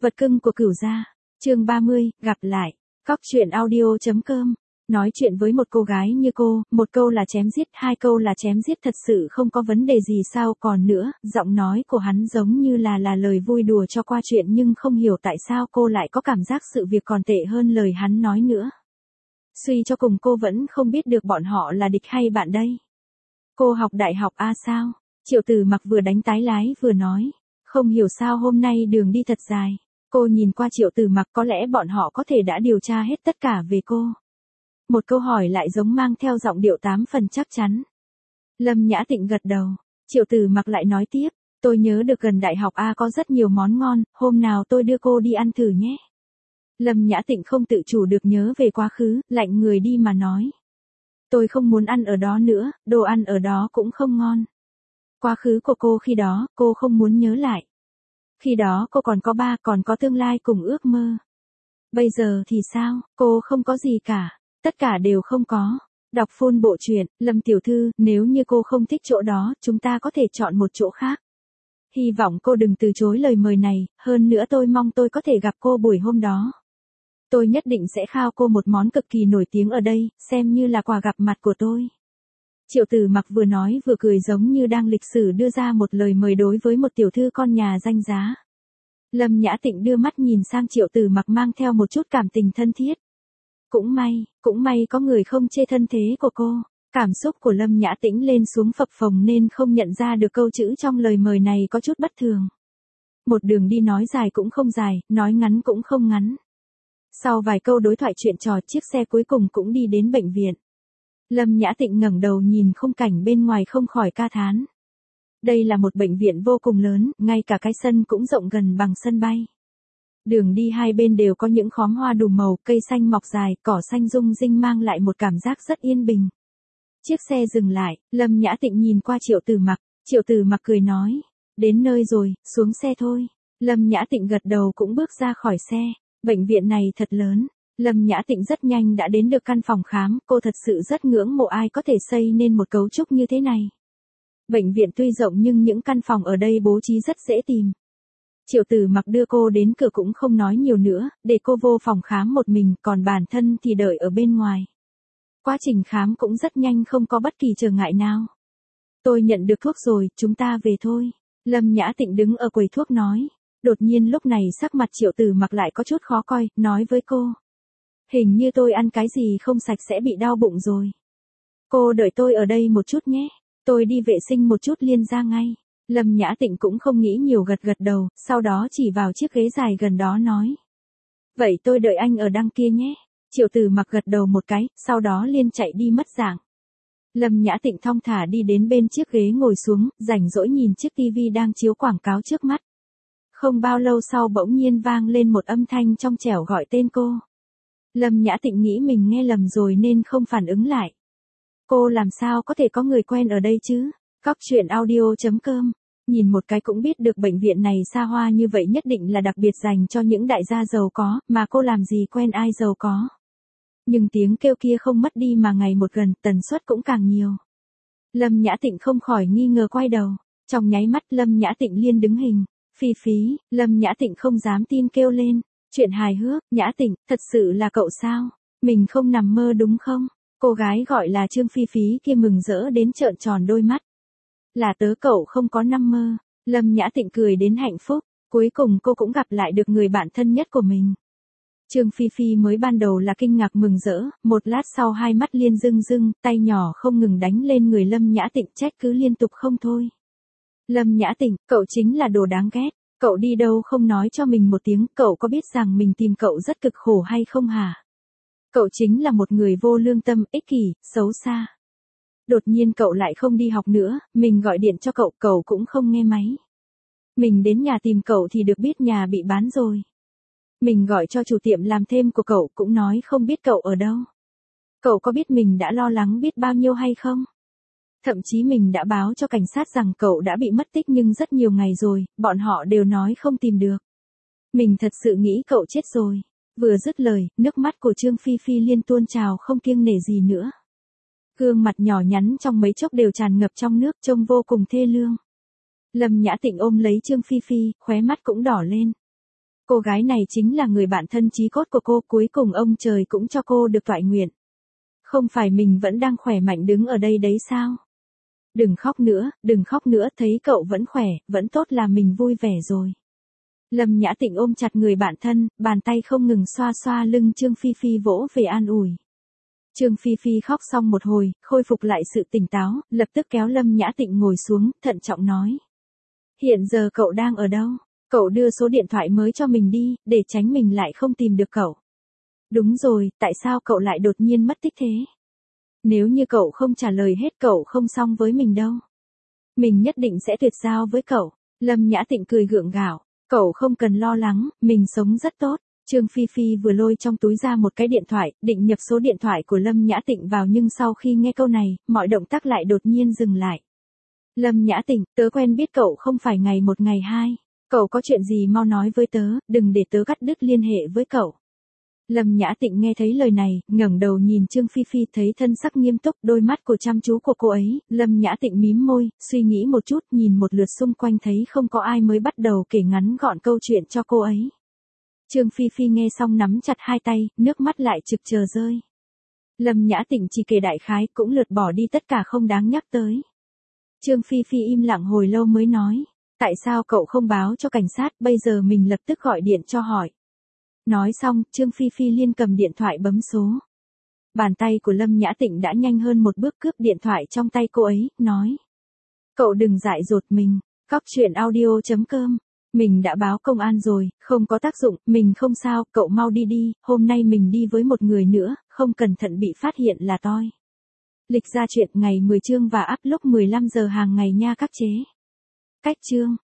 Vật cưng của Cửu gia. Chương 30, gặp lại. Cóc truyện audio.com. Nói chuyện với một cô gái như cô, một câu là chém giết, hai câu là chém giết thật sự không có vấn đề gì sao còn nữa, giọng nói của hắn giống như là lời vui đùa cho qua chuyện nhưng không hiểu tại sao cô lại có cảm giác sự việc còn tệ hơn lời hắn nói nữa. Suy cho cùng cô vẫn không biết được bọn họ là địch hay bạn đây. Cô học đại học A sao? Triệu Tử Mặc vừa đánh tái lái vừa nói. Không hiểu sao hôm nay đường đi thật dài. Cô nhìn qua Triệu Tử Mặc có lẽ bọn họ có thể đã điều tra hết tất cả về cô. Một câu hỏi lại giống mang theo giọng điệu 8 phần chắc chắn. Lâm Nhã Tịnh gật đầu. Triệu Tử Mặc lại nói tiếp. Tôi nhớ được gần đại học A có rất nhiều món ngon, hôm nào tôi đưa cô đi ăn thử nhé. Lâm Nhã Tịnh không tự chủ được nhớ về quá khứ, lạnh người đi mà nói. Tôi không muốn ăn ở đó nữa, đồ ăn ở đó cũng không ngon. Quá khứ của cô khi đó, cô không muốn nhớ lại. Khi đó cô còn có ba, còn có tương lai cùng ước mơ. Bây giờ thì sao, cô không có gì cả, tất cả đều không có. Đọc full bộ truyện, Lâm tiểu thư, nếu như cô không thích chỗ đó, chúng ta có thể chọn một chỗ khác. Hy vọng cô đừng từ chối lời mời này, hơn nữa tôi mong tôi có thể gặp cô buổi hôm đó. Tôi nhất định sẽ khao cô một món cực kỳ nổi tiếng ở đây, xem như là quà gặp mặt của tôi. Triệu Tử Mặc vừa nói vừa cười giống như đang lịch sử đưa ra một lời mời đối với một tiểu thư con nhà danh giá. Lâm Nhã Tịnh đưa mắt nhìn sang Triệu Tử Mặc mang theo một chút cảm tình thân thiết. Cũng may có người không chê thân thế của cô. Cảm xúc của Lâm Nhã Tĩnh lên xuống phập phồng nên không nhận ra được câu chữ trong lời mời này có chút bất thường. Một đường đi nói dài cũng không dài, nói ngắn cũng không ngắn. Sau vài câu đối thoại chuyện trò, chiếc xe cuối cùng cũng đi đến bệnh viện. Lâm Nhã Tịnh ngẩng đầu nhìn khung cảnh bên ngoài không khỏi ca thán. Đây là một bệnh viện vô cùng lớn, ngay cả cái sân cũng rộng gần bằng sân bay. Đường đi hai bên đều có những khóm hoa đủ màu, cây xanh mọc dài, cỏ xanh rung rinh mang lại một cảm giác rất yên bình. Chiếc xe dừng lại, Lâm Nhã Tịnh nhìn qua Triệu Tử Mặc, Triệu Tử Mặc cười nói. Đến nơi rồi, xuống xe thôi. Lâm Nhã Tịnh gật đầu cũng bước ra khỏi xe. Bệnh viện này thật lớn. Lâm Nhã Tịnh rất nhanh đã đến được căn phòng khám, cô thật sự rất ngưỡng mộ ai có thể xây nên một cấu trúc như thế này. Bệnh viện tuy rộng nhưng những căn phòng ở đây bố trí rất dễ tìm. Triệu Tử Mặc đưa cô đến cửa cũng không nói nhiều nữa, để cô vô phòng khám một mình, còn bản thân thì đợi ở bên ngoài. Quá trình khám cũng rất nhanh không có bất kỳ trở ngại nào. Tôi nhận được thuốc rồi, chúng ta về thôi. Lâm Nhã Tịnh đứng ở quầy thuốc nói. Đột nhiên lúc này sắc mặt Triệu Tử Mặc lại có chút khó coi, nói với cô. Hình như tôi ăn cái gì không sạch sẽ bị đau bụng rồi. Cô đợi tôi ở đây một chút nhé. Tôi đi vệ sinh một chút liền ra ngay. Lâm Nhã Tịnh cũng không nghĩ nhiều gật gật đầu, sau đó chỉ vào chiếc ghế dài gần đó nói. Vậy tôi đợi anh ở đằng kia nhé. Triệu Tử Mặc gật đầu một cái, sau đó liền chạy đi mất dạng. Lâm Nhã Tịnh thong thả đi đến bên chiếc ghế ngồi xuống, rảnh rỗi nhìn chiếc tivi đang chiếu quảng cáo trước mắt. Không bao lâu sau bỗng nhiên vang lên một âm thanh trong trẻo gọi tên cô. Lâm Nhã Tịnh nghĩ mình nghe lầm rồi nên không phản ứng lại. Cô làm sao có thể có người quen ở đây chứ? Cóc truyện audio.com. Nhìn một cái cũng biết được bệnh viện này xa hoa như vậy nhất định là đặc biệt dành cho những đại gia giàu có, mà cô làm gì quen ai giàu có. Nhưng tiếng kêu kia không mất đi mà ngày một gần, tần suất cũng càng nhiều. Lâm Nhã Tịnh không khỏi nghi ngờ quay đầu. Trong nháy mắt Lâm Nhã Tịnh liền đứng hình. Phi Phi, Lâm Nhã Tịnh không dám tin kêu lên. Chuyện hài hước, Nhã Tịnh, thật sự là cậu sao? Mình không nằm mơ đúng không? Cô gái gọi là Trương Phi Phi kia mừng rỡ đến trợn tròn đôi mắt. Là tớ cậu không có nằm mơ. Lâm Nhã Tịnh cười đến hạnh phúc. Cuối cùng cô cũng gặp lại được người bạn thân nhất của mình. Trương Phi Phi mới ban đầu là kinh ngạc mừng rỡ, một lát sau hai mắt liên rưng rưng, tay nhỏ không ngừng đánh lên người Lâm Nhã Tịnh trách cứ liên tục không thôi. Lâm Nhã Tịnh, cậu chính là đồ đáng ghét. Cậu đi đâu không nói cho mình một tiếng, cậu có biết rằng mình tìm cậu rất cực khổ hay không hả? Cậu chính là một người vô lương tâm, ích kỷ, xấu xa. Đột nhiên cậu lại không đi học nữa, mình gọi điện cho cậu, cậu cũng không nghe máy. Mình đến nhà tìm cậu thì được biết nhà bị bán rồi. Mình gọi cho chủ tiệm làm thêm của cậu cũng nói không biết cậu ở đâu. Cậu có biết mình đã lo lắng biết bao nhiêu hay không? Thậm chí mình đã báo cho cảnh sát rằng cậu đã bị mất tích nhưng rất nhiều ngày rồi, bọn họ đều nói không tìm được. Mình thật sự nghĩ cậu chết rồi. Vừa dứt lời, nước mắt của Trương Phi Phi liên tuôn trào không kiêng nể gì nữa. Gương mặt nhỏ nhắn trong mấy chốc đều tràn ngập trong nước trông vô cùng thê lương. Lâm Nhã Tịnh ôm lấy Trương Phi Phi, khóe mắt cũng đỏ lên. Cô gái này chính là người bạn thân chí cốt của cô, cuối cùng ông trời cũng cho cô được toại nguyện. Không phải mình vẫn đang khỏe mạnh đứng ở đây đấy sao? Đừng khóc nữa, thấy cậu vẫn khỏe, vẫn tốt là mình vui vẻ rồi. Lâm Nhã Tịnh ôm chặt người bạn thân, bàn tay không ngừng xoa xoa lưng Trương Phi Phi vỗ về an ủi. Trương Phi Phi khóc xong một hồi, khôi phục lại sự tỉnh táo, lập tức kéo Lâm Nhã Tịnh ngồi xuống, thận trọng nói. Hiện giờ cậu đang ở đâu? Cậu đưa số điện thoại mới cho mình đi, để tránh mình lại không tìm được cậu. Đúng rồi, tại sao cậu lại đột nhiên mất tích thế? Nếu như cậu không trả lời hết cậu không xong với mình đâu. Mình nhất định sẽ tuyệt giao với cậu. Lâm Nhã Tịnh cười gượng gạo. Cậu không cần lo lắng, mình sống rất tốt. Trương Phi Phi vừa lôi trong túi ra một cái điện thoại, định nhập số điện thoại của Lâm Nhã Tịnh vào nhưng sau khi nghe câu này, mọi động tác lại đột nhiên dừng lại. Lâm Nhã Tịnh, tớ quen biết cậu không phải ngày một ngày hai. Cậu có chuyện gì mau nói với tớ, đừng để tớ cắt đứt liên hệ với cậu. Lâm Nhã Tịnh nghe thấy lời này, ngẩng đầu nhìn Trương Phi Phi thấy thân sắc nghiêm túc, đôi mắt của chăm chú của cô ấy, Lâm Nhã Tịnh mím môi, suy nghĩ một chút, nhìn một lượt xung quanh thấy không có ai mới bắt đầu kể ngắn gọn câu chuyện cho cô ấy. Trương Phi Phi nghe xong nắm chặt hai tay, nước mắt lại trực chờ rơi. Lâm Nhã Tịnh chỉ kể đại khái, cũng lượt bỏ đi tất cả không đáng nhắc tới. Trương Phi Phi im lặng hồi lâu mới nói, tại sao cậu không báo cho cảnh sát, bây giờ mình lập tức gọi điện cho hỏi. Nói xong, Trương Phi Phi liên cầm điện thoại bấm số. Bàn tay của Lâm Nhã Tịnh đã nhanh hơn một bước cướp điện thoại trong tay cô ấy, nói. Cậu đừng dại dột mình, Cóc Truyện Audio.com. Mình đã báo công an rồi, không có tác dụng, mình không sao, cậu mau đi đi, hôm nay mình đi với một người nữa, không cẩn thận bị phát hiện là toi. Lịch ra chuyện ngày 10 chương và up lúc 15 giờ hàng ngày nha các chế. Cách chương.